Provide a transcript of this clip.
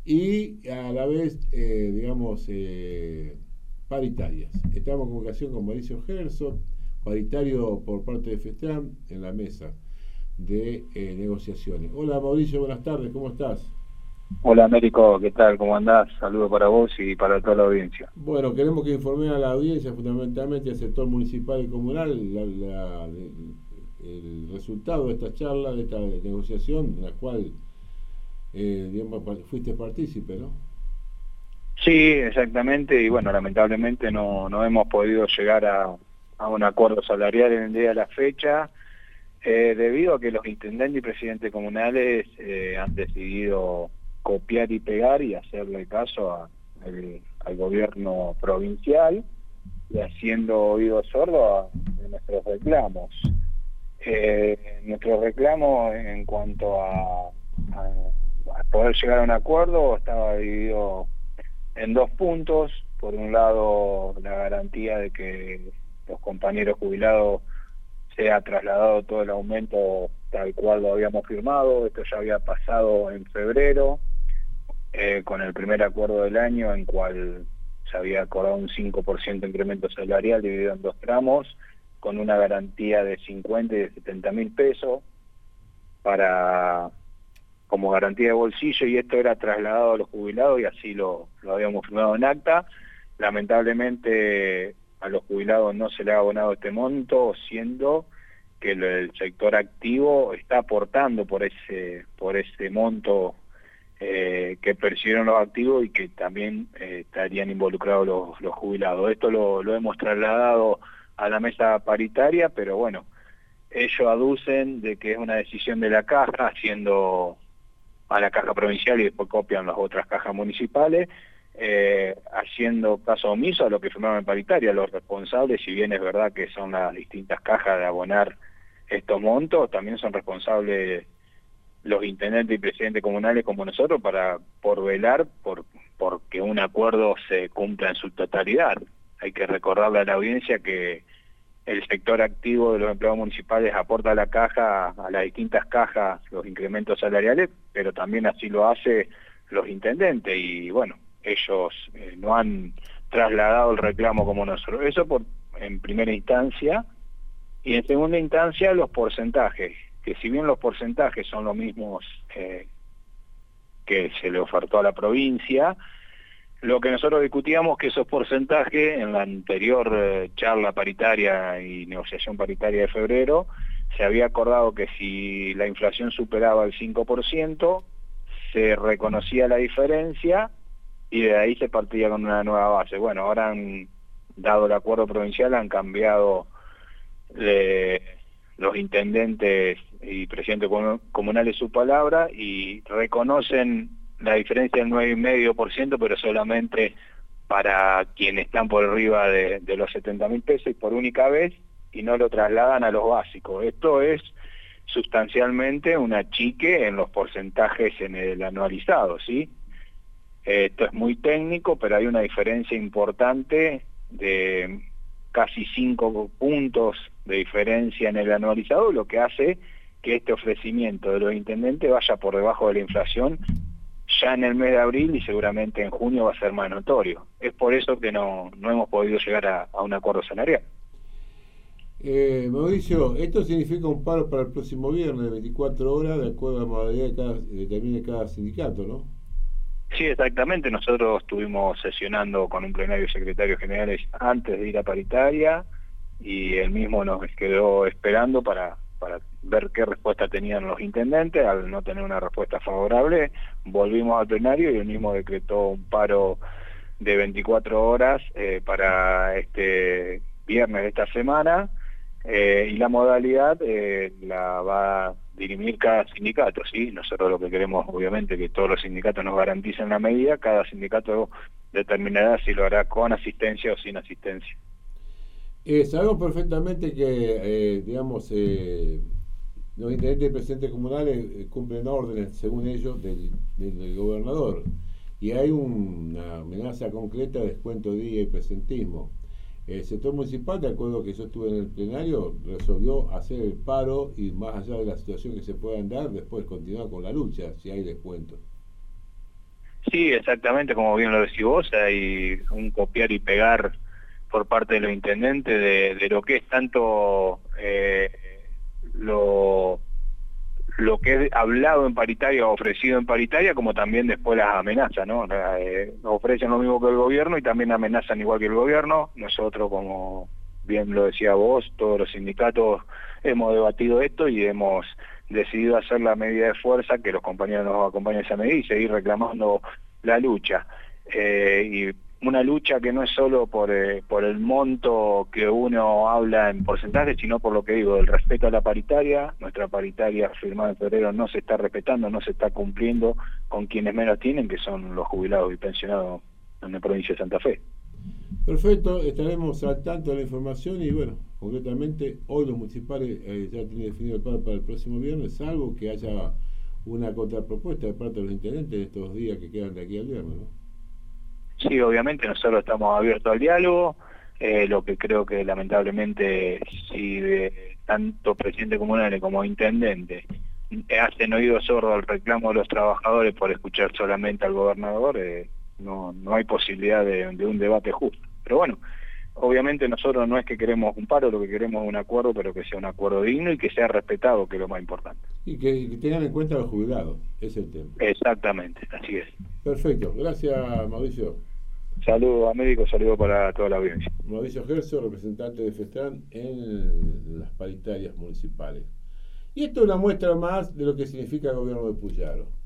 y a la vez, paritarias. Estamos en comunicación con Mauricio Herzog, paritario por parte de FESTRAN, en la mesa de negociaciones. Hola Mauricio, buenas tardes, ¿cómo estás? Hola Américo, ¿qué tal? ¿Cómo andás? Saludos para vos y para toda la audiencia. Bueno, queremos que informe a la audiencia, fundamentalmente al sector municipal y comunal, el resultado de esta charla, de esta negociación, en la cual fuiste partícipe, ¿no? Sí, exactamente, y bueno, lamentablemente no hemos podido llegar a un acuerdo salarial en el día de la fecha, debido a que los intendentes y presidentes comunales han decidido copiar y pegar y hacerle caso al gobierno provincial y haciendo oído sordo a nuestros reclamos. Nuestro reclamo en cuanto a poder llegar a un acuerdo estaba dividido en dos puntos. Por un lado, la garantía de que los compañeros jubilados sea trasladado todo el aumento tal cual lo habíamos firmado. Esto ya había pasado en febrero, con el primer acuerdo del año, en cual se había acordado un 5% de incremento salarial dividido en dos tramos, con una garantía de 50 y de 70 mil pesos como garantía de bolsillo, y esto era trasladado a los jubilados y así lo habíamos firmado en acta. Lamentablemente a los jubilados no se le ha abonado este monto, siendo que el sector activo está aportando por ese monto que percibieron los activos y que también estarían involucrados los jubilados. Esto lo hemos trasladado a la mesa paritaria, pero bueno, ellos aducen de que es una decisión de la caja, haciendo a la caja provincial y después copian las otras cajas municipales, haciendo caso omiso a lo que firmaron en paritaria. Los responsables, si bien es verdad que son las distintas cajas de abonar estos montos, también son responsables los intendentes y presidentes comunales como nosotros por velar por que un acuerdo se cumpla en su totalidad. Hay que recordarle a la audiencia que el sector activo de los empleados municipales aporta a la caja, a las distintas cajas, los incrementos salariales, pero también así lo hace los intendentes, y bueno, ellos no han trasladado el reclamo como nosotros. Eso en primera instancia. Y en segunda instancia, los porcentajes, que si bien los porcentajes son los mismos que se le ofertó a la provincia, lo que nosotros discutíamos que esos porcentajes en la anterior charla paritaria y negociación paritaria de febrero, se había acordado que si la inflación superaba el 5%, se reconocía la diferencia y de ahí se partía con una nueva base. Bueno, ahora dado el acuerdo provincial, han cambiado los intendentes y presidentes comunales su palabra y reconocen la diferencia del 9,5%, pero solamente para quienes están por arriba de los 70 mil pesos y por única vez, y no lo trasladan a los básicos. Esto es sustancialmente un achique en los porcentajes en el anualizado, ¿sí? Esto es muy técnico, pero hay una diferencia importante de casi 5 puntos de diferencia en el anualizado, lo que hace que este ofrecimiento de los intendentes vaya por debajo de la inflación ya en el mes de abril, y seguramente en junio va a ser más notorio. Es por eso que no hemos podido llegar a un acuerdo salarial. Mauricio, esto significa un paro para el próximo viernes de 24 horas, de acuerdo a la modalidad también de cada sindicato, ¿no? Sí, exactamente. Nosotros estuvimos sesionando con un plenario de secretarios generales antes de ir a paritaria, y él mismo nos quedó esperando para ver qué respuesta tenían los intendentes. Al no tener una respuesta favorable, volvimos al plenario y él mismo decretó un paro de 24 horas para este viernes de esta semana, y la modalidad la va a dirimir cada sindicato, ¿sí? Nosotros lo que queremos, obviamente, que todos los sindicatos nos garanticen la medida. Cada sindicato determinará si lo hará con asistencia o sin asistencia. Sabemos perfectamente que, los intendentes y presidentes comunales cumplen órdenes, según ellos, del gobernador. Y hay una amenaza concreta de descuento de día y presentismo. El sector municipal, de acuerdo a que yo estuve en el plenario, resolvió hacer el paro y, más allá de la situación que se pueda dar, después continuar con la lucha, si hay descuento. Sí, exactamente, como bien lo decís vos, hay un copiar y pegar por parte de los intendentes de lo que es tanto lo que es hablado en paritaria, ofrecido en paritaria, como también después las amenazas, ¿no? Ofrecen lo mismo que el gobierno y también amenazan igual que el gobierno. Nosotros, como bien lo decía vos, todos los sindicatos hemos debatido esto y hemos decidido hacer la medida de fuerza, que los compañeros nos acompañen a esa medida y seguir reclamando la lucha. Y una lucha que no es solo por el monto que uno habla en porcentaje, sino por lo que digo, el respeto a la paritaria. Nuestra paritaria firmada en febrero no se está respetando, no se está cumpliendo con quienes menos tienen, que son los jubilados y pensionados en la provincia de Santa Fe. Perfecto, estaremos al tanto de la información y bueno, concretamente hoy los municipales ya tienen definido el plan para el próximo viernes, salvo que haya una contrapropuesta de parte de los intendentes en estos días que quedan de aquí al viernes, ¿no? Sí, obviamente nosotros estamos abiertos al diálogo, lo que creo que lamentablemente si tanto presidente comunal como intendente hacen oído sordo al reclamo de los trabajadores por escuchar solamente al gobernador, no hay posibilidad de un debate justo. Pero bueno, obviamente nosotros no es que queremos un paro, lo que queremos es un acuerdo, pero que sea un acuerdo digno y que sea respetado, que es lo más importante. Y que tengan en cuenta a los jubilados, ese es el tema. Exactamente, así es. Perfecto, gracias Mauricio. Saludos a médicos, saludos para toda la audiencia. Mauricio Gerso, representante de FESTRAN en las paritarias municipales. Y esto es una muestra más de lo que significa el gobierno de Puyaro.